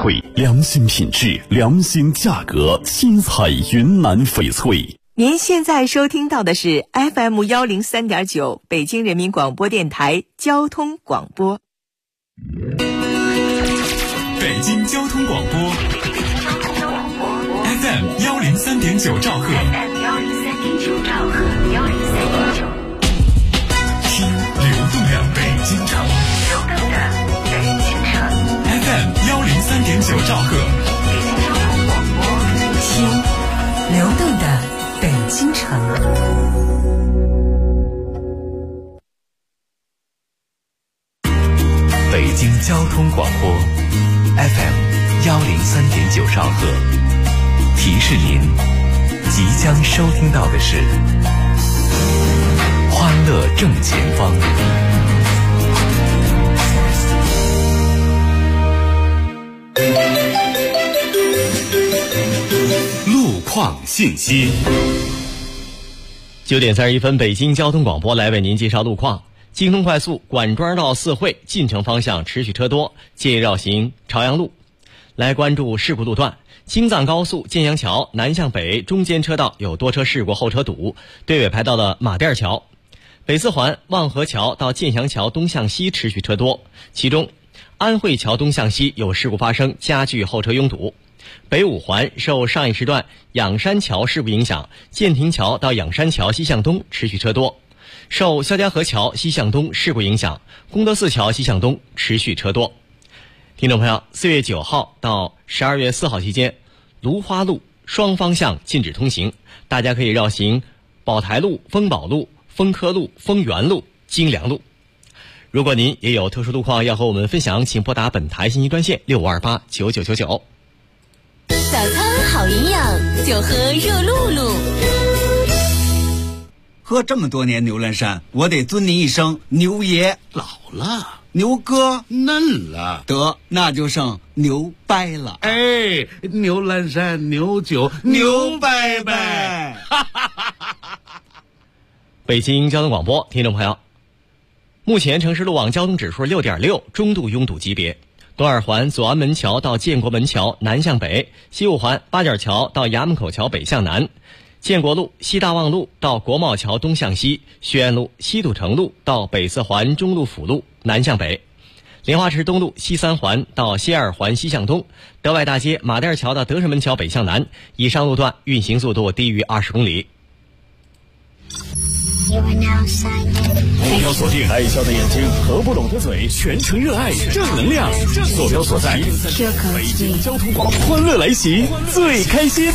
翠，良心品质，良心价格，新彩云南翡翠。 您现在收听到的是 FM103.9 北京人民广播电台交通广播。 北京交通广播 FM103.9 兆赫，听流动的北京城FM103.9 兆赫， 听流动的北京城。 北京交通广播 FM103.9 兆赫，提示您即将收听到的是欢乐正前方。路况信息。 9点31分，北京交通广播来为您介绍路况。京通快速管庄到四惠进城方向持续车多，建议绕行朝阳路。来关注事故路段：京藏高速建阳桥南向北中间车道有多车事故后车堵，队尾排到了马甸桥。北四环望河桥到建阳桥东向西持续车多，其中安慧桥东向西有事故发生，加剧后车拥堵。北五环受上一时段仰山桥事故影响，建亭桥到仰山桥西向东持续车多。受肖家河桥西向东事故影响，功德寺桥西向东持续车多。听众朋友，4月9号到12月4号期间，芦花路双方向禁止通行，大家可以绕行宝台路、丰宝路、丰科路、丰源路、金良路。如果您也有特殊路况要和我们分享，请拨打本台信息专线65289999。 早餐好营养，就喝热露露。 喝这么多年牛栏山，我得尊您一声牛爷。 老了， 牛哥嫩了， 得那就剩牛掰了。 哎，牛栏山牛酒牛掰掰。 北京交通广播听众朋友，目前城市路网交通指数6.6，中度拥堵级别。东二环左安门桥到建国门桥南向北，西五环八角桥到衙门口桥北向南，建国路西大望路到国贸桥东向西，学院路西土城路到北四环中路辅路南向北，莲花池东路西三环到西二环西向东，德外大街马甸桥到德胜门桥北向南，以上路段运行速度低于20公里。 目标锁定爱笑的眼睛和不懂的嘴，全程热爱正能量。坐标所在北京交通广播，欢乐来袭，最开心。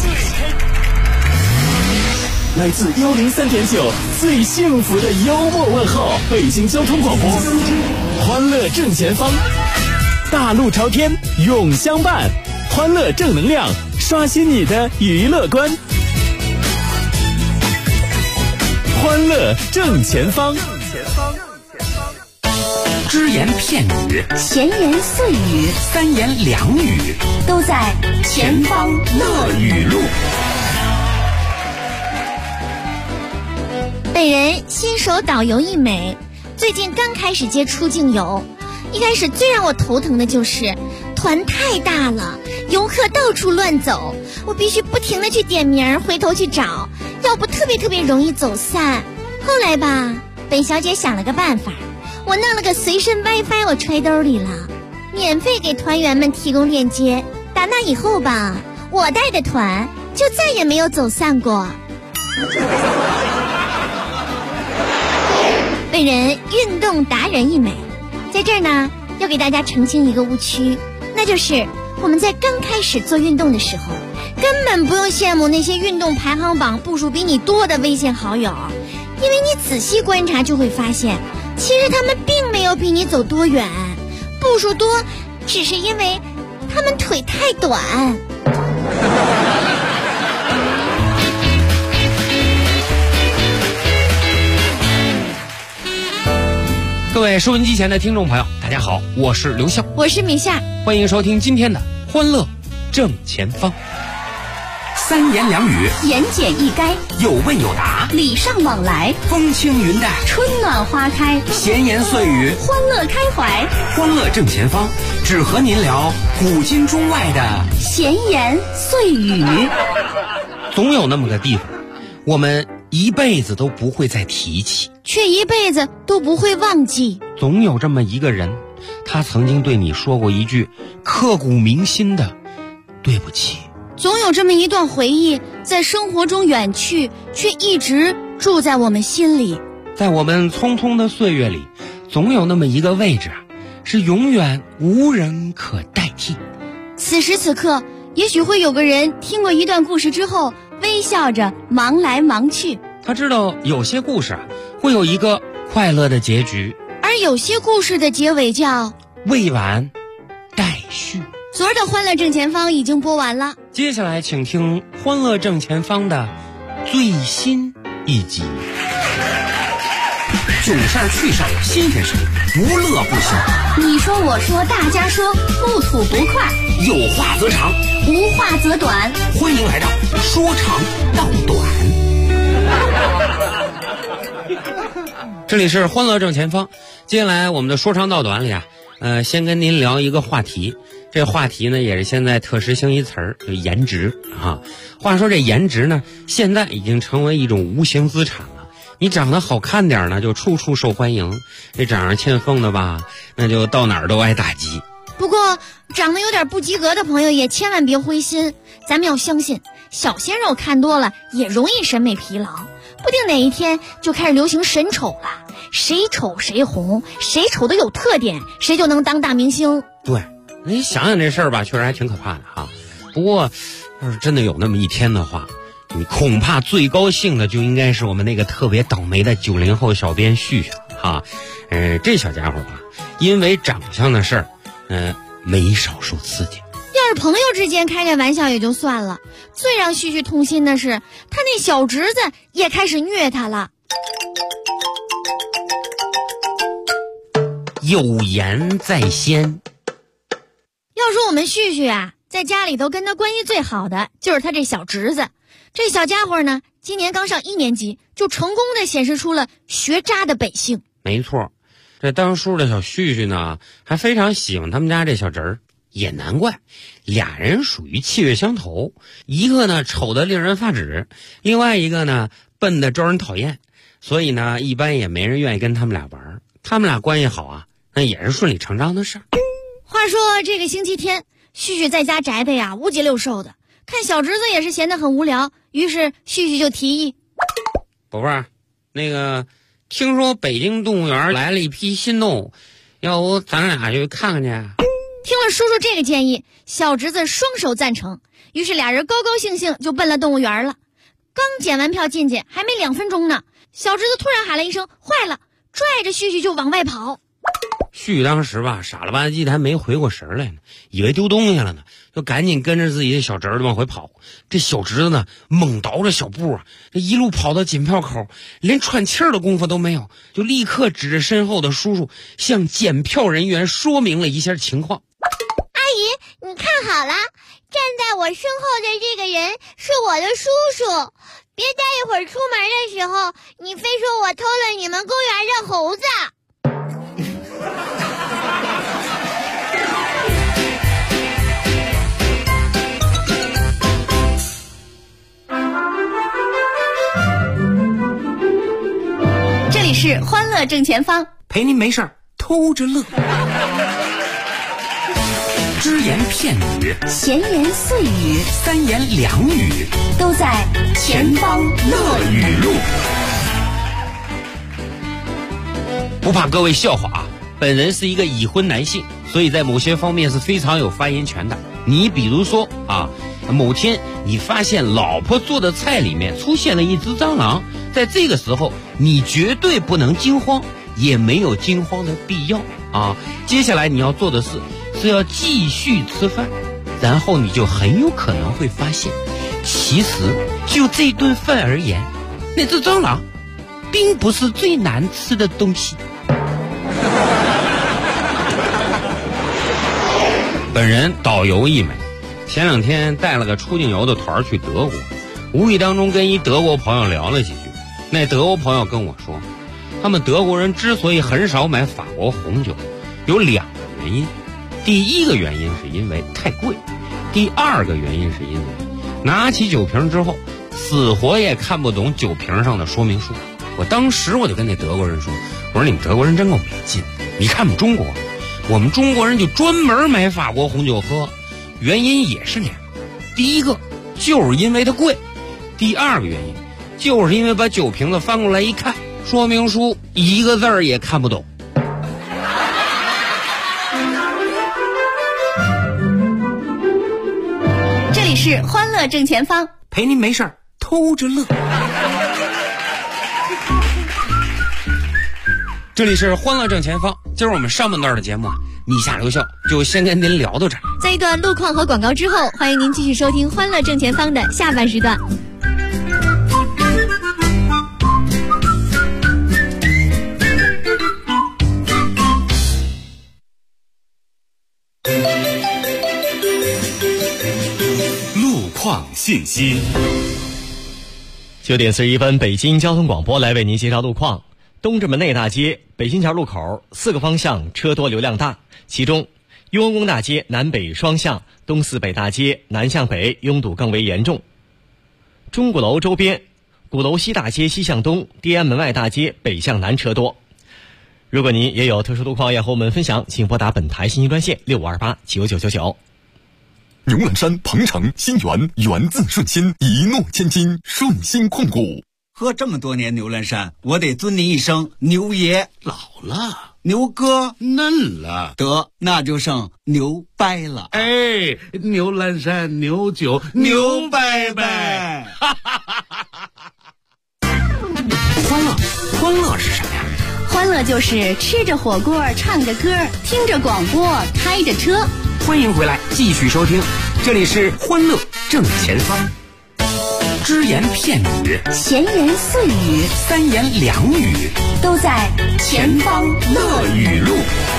来自103.9最幸福的幽默问候，北京交通广播，欢乐正前方，大路朝天永相伴，欢乐正能量，刷新你的娱乐观。欢乐正前方， 只言片语， 闲言碎语， 三言两语， 都在前方乐语录。本人新手导游一枚，最近刚开始接出境游。一开始最让我头疼的就是团太大了，游客到处乱走，我必须不停地去点名，回头去找，要不特别容易走散。后来吧，本小姐想了个办法，我弄了个随身 WiFi， 我揣兜里了，免费给团员们提供链接。打那以后吧，我带的团就再也没有走散过。本人运动达人一枚，在这儿呢要给大家澄清一个误区，那就是我们在刚开始做运动的时候，根本不用羡慕那些运动排行榜步数比你多的微信好友，因为你仔细观察就会发现，其实他们并没有比你走多远，步数多只是因为他们腿太短。 各位收音机前的听众朋友，大家好，我是刘笑， 我是米夏， 欢迎收听今天的欢乐正前方。 三言两语， 言简意赅， 有问有答， 礼尚往来， 风轻云淡， 春暖花开， 闲言碎语， 欢乐开怀， 欢乐正前方，只和您聊古今中外的闲言碎语。 总有那么个地方，我们一辈子都不会再提起， 却一辈子都不会忘记。 总有这么一个人，他曾经对你说过一句刻骨铭心的对不起。 总有这么一段回忆，在生活中远去，却一直住在我们心里。 在我们匆匆的岁月里，总有那么一个位置是永远无人可代替。 此时此刻，也许会有个人听过一段故事之后，微笑着忙来忙去。 他知道有些故事会有一个快乐的结局， 而有些故事的结尾叫未完待续。 昨儿的欢乐正前方已经播完了， 接下来请听欢乐正前方的最新一集。 囧事儿趣事儿新鲜事儿，不乐不休。 你说我说大家说，不吐不快， 有话则长， 无话则短。 欢迎来到说长道短。 这里是欢乐正前方，接下来我们的说长道短里先跟您聊一个话题。这话题呢，也是现在特时兴一词儿，就颜值啊。话说这颜值呢，现在已经成为一种无形资产了。你长得好看点呢，就处处受欢迎；这长得欠奉的吧，那就到哪儿都挨打击。 不过，长得有点不及格的朋友也千万别灰心，咱们要相信，小鲜肉看多了也容易审美疲劳，不定哪一天就开始流行神丑了。谁丑谁红，谁丑的有特点，谁就能当大明星。 对。你想想这事儿吧，确实还挺可怕的哈。不过，要是真的有那么一天的话，你恐怕最高兴的就应该是我们那个特别倒霉的90后小编旭旭哈。这小家伙吧，因为长相的事儿，没少受刺激。 要是朋友之间开这玩笑也就算了，最让旭旭痛心的是，他那小侄子也开始虐他了。 有言在先。 要说我们旭旭在家里头跟他关系最好的就是他这小侄子。这小家伙呢，今年刚上1年级，就成功的显示出了学渣的本性。 没错，这当叔的小旭旭呢，还非常喜欢他们家这小侄儿，也难怪，俩人属于气味相投，一个呢丑得令人发指，另外一个呢笨得招人讨厌，所以呢一般也没人愿意跟他们俩玩。他们俩关系好那也是顺理成章的事儿。 话说这个星期天，旭旭在家宅的无鸡六兽的，看小侄子也是闲得很无聊，于是旭旭就提议： 宝贝儿，那个听说北京动物园来了一批新动物，要不咱俩去看看去？ 听了叔叔这个建议，小侄子双手赞成，于是俩人高高兴兴就奔了动物园了。刚检完票进去，还没2分钟呢，小侄子突然喊了一声坏了，拽着旭旭就往外跑。 旭当时吧傻了吧唧的，还没回过神来呢，以为丢东西了呢，就赶紧跟着自己的小侄子往回跑。这小侄子呢猛倒着小步这一路跑到检票口，连喘气儿的功夫都没有，就立刻指着身后的叔叔向检票人员说明了一下情况。 阿姨，你看好了，站在我身后的这个人是我的叔叔，别待一会儿出门的时候你非说我偷了你们公园的猴子。 这里是欢乐正前方， 陪您没事偷着乐。只言片语， 闲言碎语， 三言两语， 都在前方乐语录。 不怕各位笑话本人是一个已婚男性，所以在某些方面是非常有发言权的。你比如说某天你发现老婆做的菜里面出现了一只蟑螂，在这个时候你绝对不能惊慌，也没有惊慌的必要接下来你要做的事是要继续吃饭，然后你就很有可能会发现，其实就这顿饭而言，那只蟑螂并不是最难吃的东西。本人导游一枚， 前2天带了个出境游的团去德国，无意当中跟一德国朋友聊了几句。那德国朋友跟我说，他们德国人之所以很少买法国红酒，有2个原因。第一个原因是因为太贵，第2个原因是因为拿起酒瓶之后，死活也看不懂酒瓶上的说明书。我当时就跟那德国人说，我说你们德国人真够没劲，你看我们中国，我们中国人就专门买法国红酒喝，原因也是2个。第一个就是因为它贵，第2个原因就是因为把酒瓶子翻过来一看，说明书1个字儿也看不懂。 这里是欢乐正前方， 陪您没事儿偷着乐。 这里是欢乐正前方，今儿我们上半段的节目你下留校就先跟您聊到这儿。 在一段路况和广告之后，欢迎您继续收听欢乐正前方的下半时段。 路况信息。 9点41分，北京交通广播来为您介绍路况。东直门内大街北新桥路口4个方向车多流量大，其中雍和宫大街南北双向东四北大街南向北拥堵更为严重。钟鼓楼周边鼓楼西大街西向东地安门外大街北向南车多。如果您也有特殊路况要和我们分享，请拨打本台信息专线65289999。 牛栏山、鹏城、新源，源自顺心，一诺千金，顺心控股。 喝这么多年牛栏山，我得尊您一声牛爷。 老了， 牛哥嫩了， 得那就剩牛掰了。 哎，牛栏山牛酒牛掰掰。 欢乐是什么呀？ 欢乐就是吃着火锅，唱着歌，听着广播，开着车。 欢迎回来，继续收听，这里是欢乐正前方。只言片语， 闲言碎语 ，3言2语， 都在前方乐语录。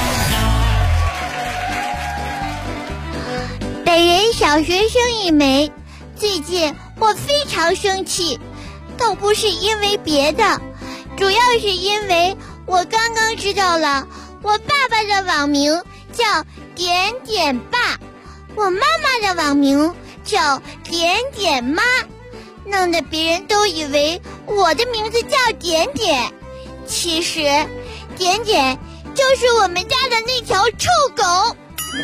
本人小学生一枚，最近我非常生气，倒不是因为别的，主要是因为我刚刚知道了我爸爸的网名叫点点爸，我妈妈的网名叫点点妈，弄得别人都以为我的名字叫点点，其实点点就是我们家的那条臭狗。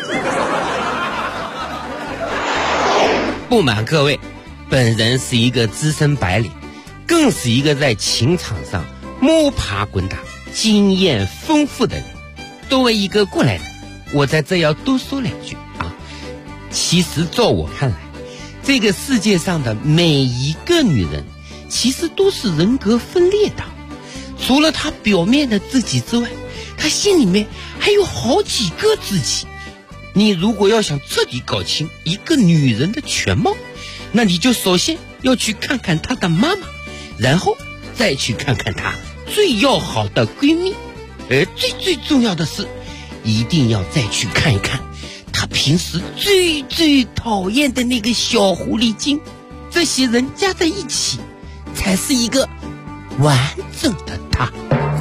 不瞒各位，本人是一个资深白领，更是一个在情场上摸爬滚打、经验丰富的人。作为一个过来人，我在这要多说2句啊。其实照我看来，这个世界上的每一个女人其实都是人格分裂的，除了她表面的自己之外，她心里面还有好几个自己。你如果要想彻底搞清一个女人的全貌，那你就首先要去看看她的妈妈，然后再去看看她最要好的闺蜜，而最重要的是，一定要再去看一看她平时最讨厌的那个小狐狸精。这些人加在一起，才是一个完整的她。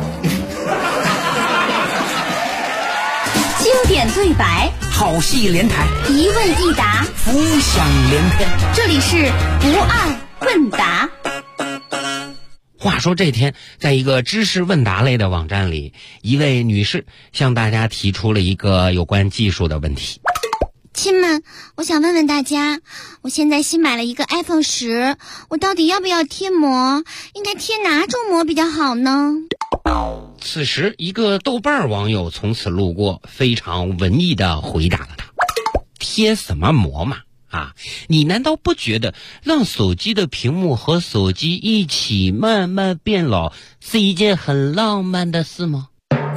经典对白， 好戏连台， 一问一答， 浮想联翩。 这里是不二问答。 话说这天，在一个知识问答类的网站里，一位女士向大家提出了一个有关技术的问题。 亲们，我想问问大家，我现在新买了一个 iPhone 10，我到底要不要贴膜？应该贴哪种膜比较好呢？ 此时一个豆瓣网友从此路过，非常文艺地回答了他：贴什么膜嘛？啊，你难道不觉得让手机的屏幕和手机一起慢慢变老是一件很浪漫的事吗？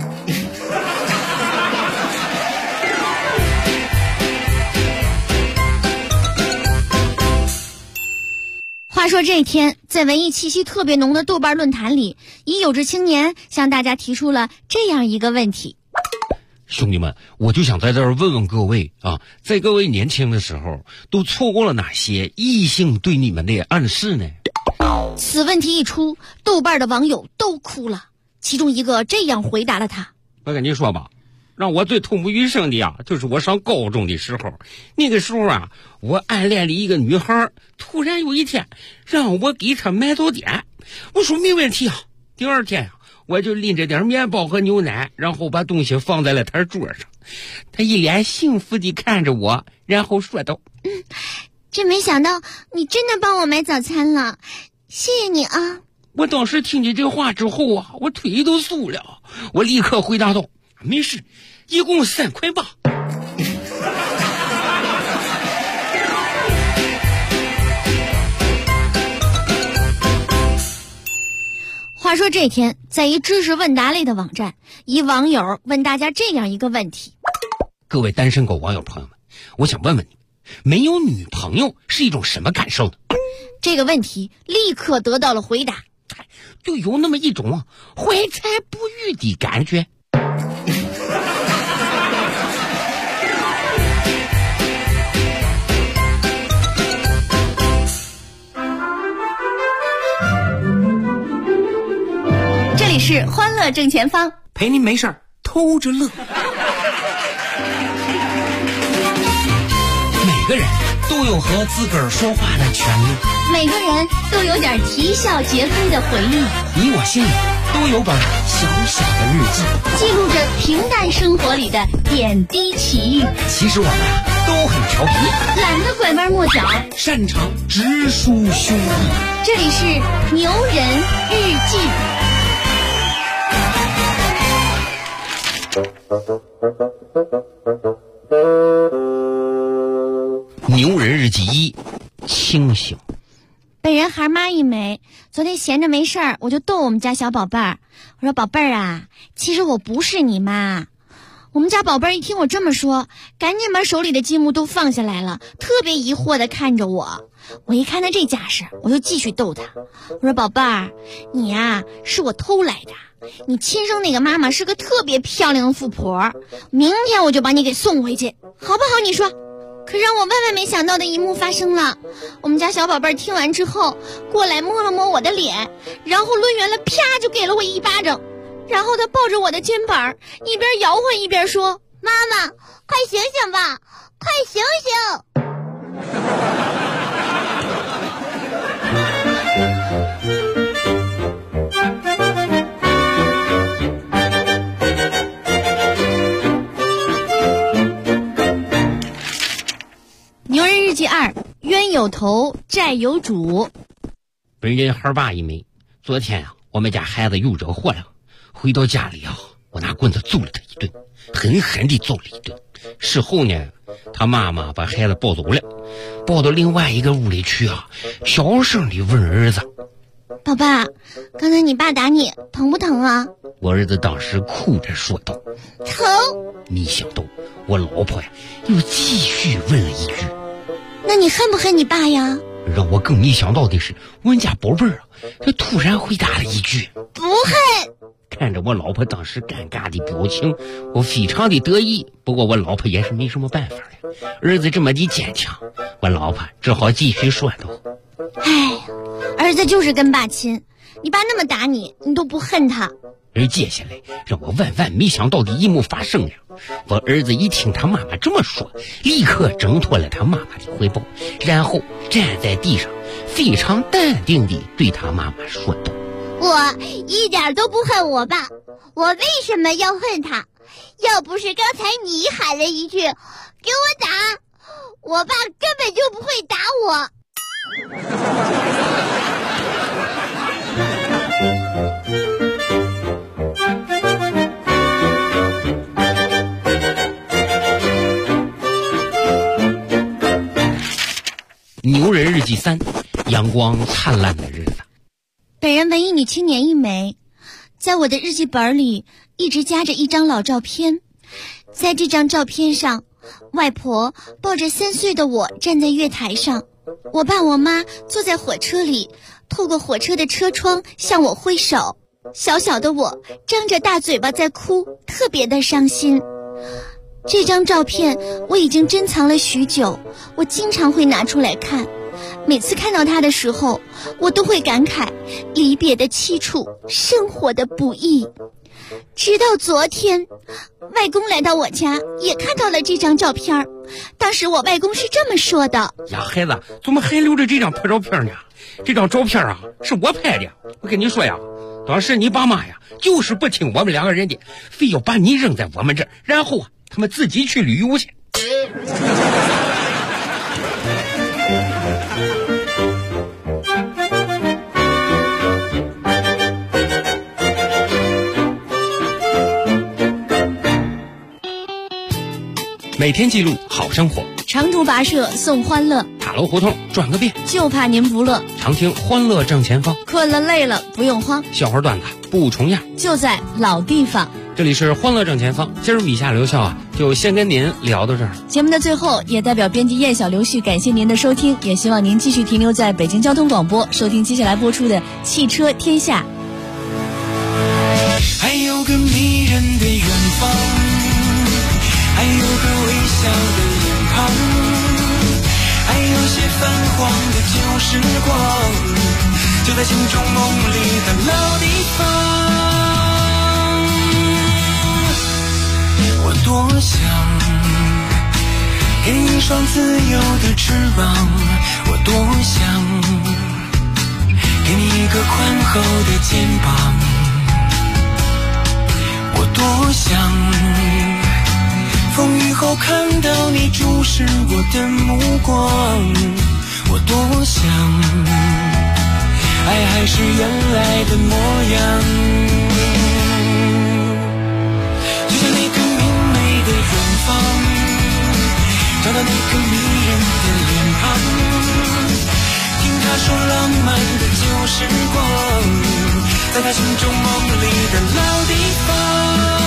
话说这天，在文艺气息特别浓的豆瓣论坛里，一有志青年向大家提出了这样一个问题： 兄弟们，我就想在这儿问问各位啊，在各位年轻的时候都错过了哪些异性对你们的暗示呢？ 此问题一出，豆瓣的网友都哭了。其中一个这样回答了他： 我跟你说吧，让我最痛不欲生的呀，就是我上高中的时候。那个时候啊，我暗恋了一个女孩，突然有一天让我给她买早点，我说没问题啊。第二天啊，我就拎着点面包和牛奶，然后把东西放在了她桌上。她一脸幸福地看着我，然后说道： 真没想到你真的帮我买早餐了，谢谢你啊。 我当时听见这话之后啊，我腿都酥了，我立刻回答道：没事，一共3块8。 话说这天，在一知识问答类的网站，一网友问大家这样一个问题： 各位单身狗网友朋友们，我想问问你，没有女朋友是一种什么感受呢？ 这个问题立刻得到了回答， 就有那么一种怀才不遇的感觉。 这里是欢乐正前方， 陪您没事儿偷着乐。 每个人都有和自个儿说话的权利， 每个人都有点啼笑皆非的回忆， 你我心里都有本小小的日记， 记录着平淡生活里的点滴奇遇。 其实我们都很调皮， 懒得拐弯抹角， 擅长直抒胸臆。 这里是牛人日记。 牛人日记1：清醒。 本人孩妈一枚，昨天闲着没事儿，我就逗我们家小宝贝儿，我说宝贝儿啊，其实我不是你妈。我们家宝贝儿一听我这么说，赶紧把手里的积木都放下来了，特别疑惑地看着我。我一看他这架势，我就继续逗他，我说宝贝儿，你呀是我偷来的，你亲生那个妈妈是个特别漂亮的富婆，明天我就把你给送回去，好不好？你说。可让我万万没想到的一幕发生了，我们家小宝贝听完之后过来摸了摸我的脸，然后抡圆了啪就给了我一巴掌，然后他抱着我的肩膀一边摇晃一边说：妈妈快醒醒吧，快醒醒。牛人日记2：冤有头债有主。 本人孩爸一枚，昨天啊，我们家孩子又惹祸了，回到家里啊，我拿棍子揍了他一顿，狠狠地揍了一顿。事后呢，他妈妈把孩子抱走了，抱到另外一个屋里去啊，小声地问儿子： 宝爸，刚才你爸打你疼不疼啊？ 我儿子当时哭着说道： 疼。 没想到我老婆呀又继续问了一句： 那你恨不恨你爸呀？ 让我更没想到的是，我们家宝贝儿啊，他突然回答了一句： 不恨。 看着我老婆当时尴尬的表情，我非常的得意。不过我老婆也是没什么办法了，儿子这么的坚强，我老婆只好继续说道： 哎，儿子就是跟爸亲，你爸那么打你，你都不恨他。 而接下来让我万万没想到的一幕发生了，我儿子一听他妈妈这么说，立刻挣脱了他妈妈的怀抱，然后站在地上非常淡定地对他妈妈说道： 我一点都不恨我爸，我为什么要恨他？要不是刚才你喊了一句给我打，我爸根本就不会打我。 牛人日记3：阳光灿烂的日子。 本人文艺女青年一枚，在我的日记本里一直夹着一张老照片，在这张照片上，外婆抱着3岁的我站在月台上，我爸我妈坐在火车里，透过火车的车窗向我挥手，小小的我张着大嘴巴在哭，特别的伤心。 这张照片我已经珍藏了许久，我经常会拿出来看。每次看到它的时候，我都会感慨离别的凄楚，生活的不易。直到昨天，外公来到我家，也看到了这张照片。当时我外公是这么说的： 呀，孩子，怎么还留着这张破照片呢？这张照片啊，是我拍的。我跟你说呀，当时你爸妈呀，就是不听我们两个人的，非要把你扔在我们这儿，然后啊，他们自己去旅游去。每天记录好生活， 长途跋涉送欢乐， 塔楼胡同转个遍， 就怕您不乐。 常听欢乐正前方， 困了累了不用慌， 笑话段子不重样， 就在老地方。 这里是欢乐正前方，今儿米夏刘笑啊，就先跟您聊到这儿。 节目的最后，也代表编辑燕小刘旭感谢您的收听，也希望您继续停留在北京交通广播，收听接下来播出的《汽车天下》。 还有个迷人的远方，还有个微笑的脸庞，还有些泛黄的旧时光，就在心中梦里的老地方。我多想给你一双自由的翅膀，我多想给你一个宽厚的肩膀，我多想风雨后看到你注视我的目光，我多想爱还是原来的模样，就像那个明媚的远方，找到那个迷人的脸庞，听他说浪漫的旧时光，在他心中梦里的老地方。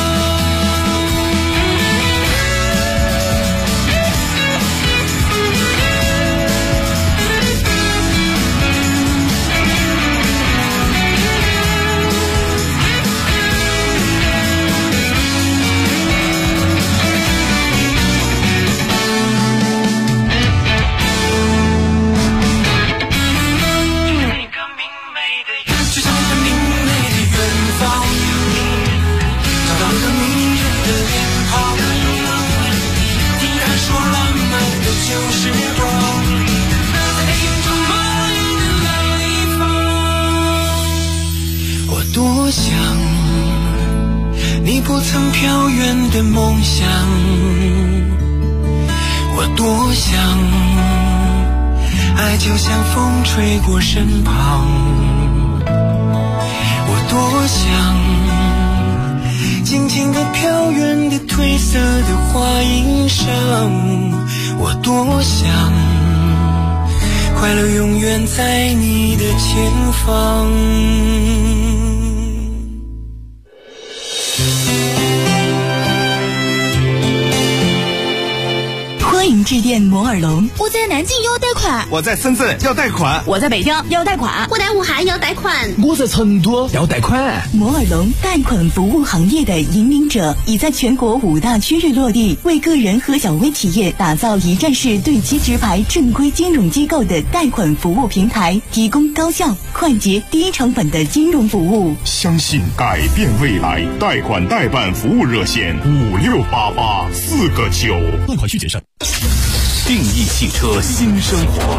多想你不曾飘远的梦想，我多想爱就像风吹过身旁，我多想静静地飘远的褪色的花衣裳，我多想快乐永远在你的前方。 欢迎致电摩尔龙。 我在南京要贷款， 我在深圳要贷款， 我在北京要贷款， 我在武汉要贷款， 我在成都要贷款。 摩尔龙贷款服务行业的引领者，已在全国5大区域落地，为个人和小微企业打造一站式对接直排正规金融机构的贷款服务平台，提供高效、快捷、低成本的金融服务。 相信改变未来，贷款代办服务热线5688-4个9。 贷款需谨慎。 定义汽车新生活。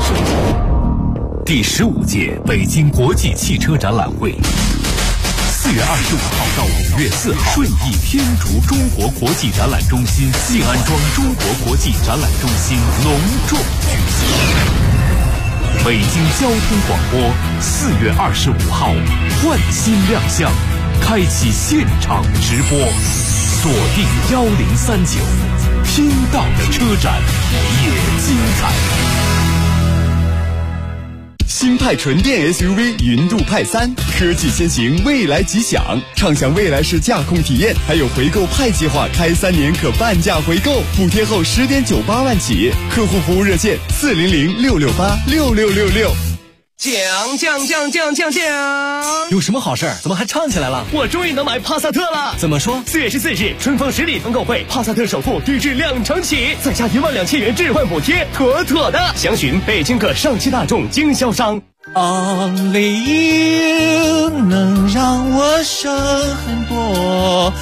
第15届北京国际汽车展览会，4月25号到5月4号，顺义天竺中国国际展览中心静安庄中国国际展览中心隆重举行。北京交通广播4月25号换新亮相，开启现场直播，锁定1039。听到的车展也精彩。 新派纯电 SUV 云度派3，科技先行，未来吉祥，畅享未来式驾控体验，还有回购派计划，开3年可半价回购，补贴后10.98万起，客户服务热线400-668-6666。 奖！有什么好事？怎么还唱起来了？我终于能买帕萨特了！怎么说？4月14日，春风10里团购会，帕萨特首付低至2成起，再加12000元置换补贴，妥妥的！详询北京各上汽大众经销商。 Only you 能让我省很多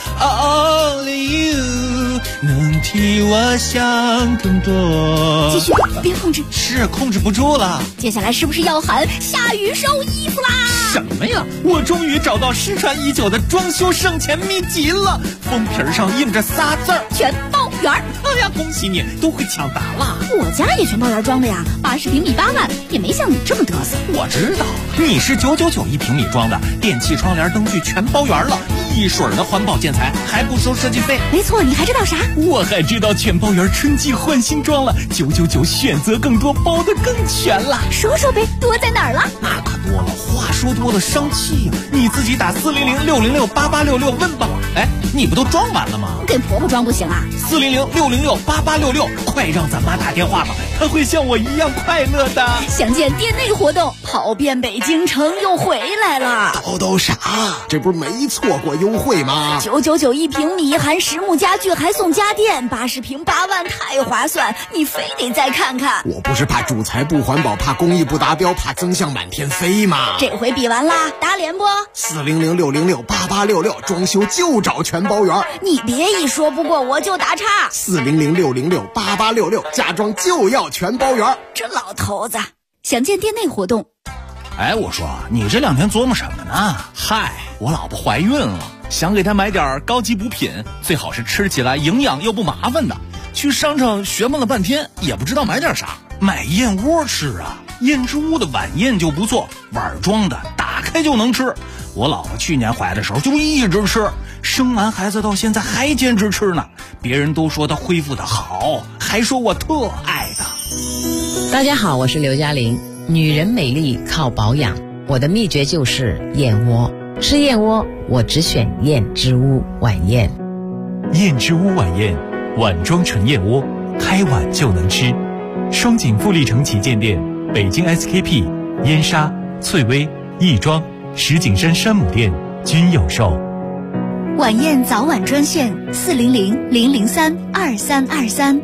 ，Only you 能替我想更多。 继续，别控制， 是控制不住了。 接下来是不是要喊下雨收衣服啦？ 什么呀？我终于找到失传已久的装修省钱秘籍了，封皮上印着仨字儿： 全包圆。 哎呀，恭喜你，都会抢答了。 我家也全包圆装的呀，80平米8万，也没像你这么嘚瑟。 我知道，你是999一平米装的，电器、窗帘、灯具全包圆了，一水儿的环保建材，还不收设计费。 没错，你还知道啥？ 我还知道全包圆春季换新装了，999选择更多，包得更全了。 说说呗，多在哪儿了？ 那可多了，话说多了伤气呀。你自己打400-606-8866问吧。哎，你不都装完了吗？ 给婆婆装不行啊 ？400-606-8866，快让咱妈打电话吧，她会像我一样快乐的。 详见店内活动，跑遍北京城又回来了。 都傻，这不是没错过优惠吗 ？999一平米，含实木家具还送家电，80平8万，太划算，你非得再看看。 我不是怕主材不环保，怕工艺不达标，怕增项满天飞吗？ 这回比完啦，打脸不 ？400-606-8866，装修就找全包圆。 你别一说不过我就打岔。 400-606-8866，家装就要全包圆。 这老头子，详见店内活动。 哎，我说你这2天琢磨什么呢？嗨，我老婆怀孕了，想给她买点高级补品，最好是吃起来营养又不麻烦的。去商场学问了半天，也不知道买点啥。买燕窝吃啊，燕之屋的晚宴就不错，碗装的，打开就能吃。我老婆去年怀的时候就一直吃，生完孩子到现在还坚持吃呢。别人都说她恢复的好，还说我特爱她。 大家好，我是刘嘉玲。女人美丽靠保养，我的秘诀就是燕窝。吃燕窝，我只选燕之屋晚宴。 燕之屋晚宴，碗装纯燕窝，开碗就能吃。双井富力城旗舰店、北京 SKP、燕莎、翠微、亦庄、石景山山姆店均有售。 晚宴早晚专线400-003-2323。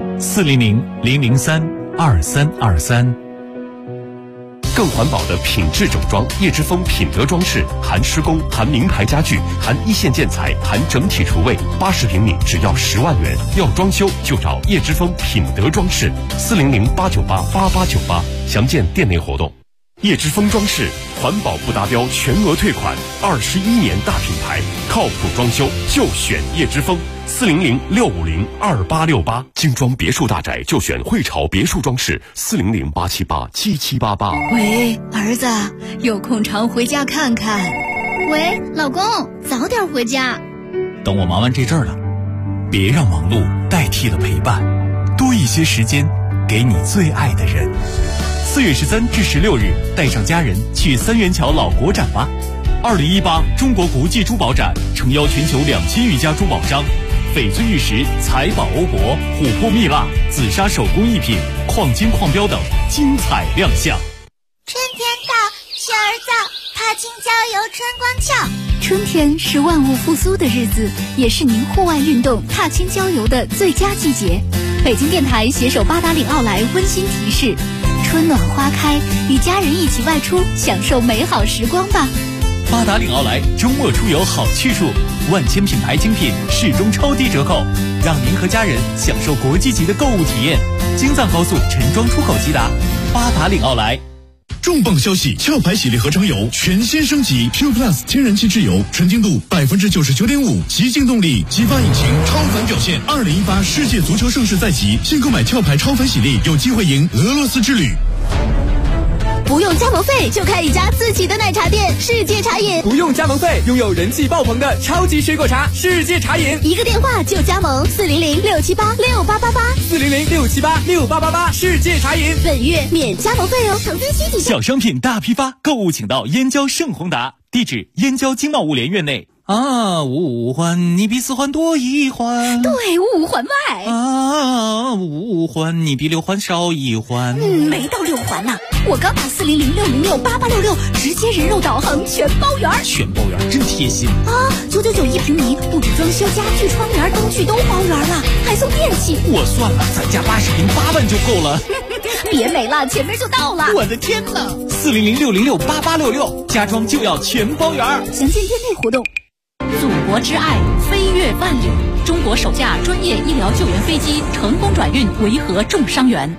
400-003-2323。 更环保的品质整装，叶之峰品德装饰，含施工，含名牌家具，含一线建材，含整体厨卫，80平米只要10万元。要装修就找叶之峰品德装饰，400-898-8898，详见店内活动。叶之峰装饰，环保不达标全额退款，21年大品牌，靠谱装修就选叶之峰。400-650-2868，精装别墅大宅就选汇潮别墅装饰，400-878-7788。 喂，儿子，有空常回家看看。 喂，老公，早点回家。 等我忙完这阵儿了，别让忙碌代替了陪伴，多一些时间给你最爱的人。4月13至16日，带上家人去三元桥老国展吧。2018中国国际珠宝展诚邀全球2000余家珠宝商。翡翠玉石、财宝欧泊、琥珀蜜蜡、紫砂手工艺品、矿金矿标等精彩亮相。 春天到，雪儿早，踏青郊游春光俏。 春天是万物复苏的日子，也是您户外运动、踏青郊游的最佳季节。北京电台携手八达岭奥莱温馨提示：春暖花开，与家人一起外出，享受美好时光吧。 八达岭奥莱周末出游好去处，万千品牌精品适中超低折扣，让您和家人享受国际级的购物体验。京藏高速陈庄出口即达，八达岭奥莱。 重磅消息！壳牌洗涤合成油全新升级 Q Plus 天然气质油，纯净度99.5%，极净动力，激发引擎，超凡表现。2018世界足球盛世在即，现购买壳牌超凡洗涤，有机会赢俄罗斯之旅。 不用加盟费就开一家自己的奶茶店，世界茶饮。 不用加盟费，拥有人气爆棚的超级水果茶，世界茶饮。 一个电话就加盟，400-678-6888，400-678-6888， 世界茶饮。 本月免加盟费哦，成分需体现。 小商品大批发，购物请到燕郊盛宏达，地址燕郊经贸物联院内。 啊，五环你比四环多一环。 对，5环外。 啊，五环你比6环少一环。 没到6环呢。我刚打400-606-8866，直接人肉导航全包圆。 全包圆真贴心啊！999一平米，布置装修、家具、窗帘、灯具都包圆了，还送电器。 我算了，咱家80平8万就够了。 别美了，前面就到了。 我的天哪！400-606-8866，家装就要全包圆。 详见店内活动。 祖国之爱飞越万里，中国首架专业医疗救援飞机成功转运维和重伤员。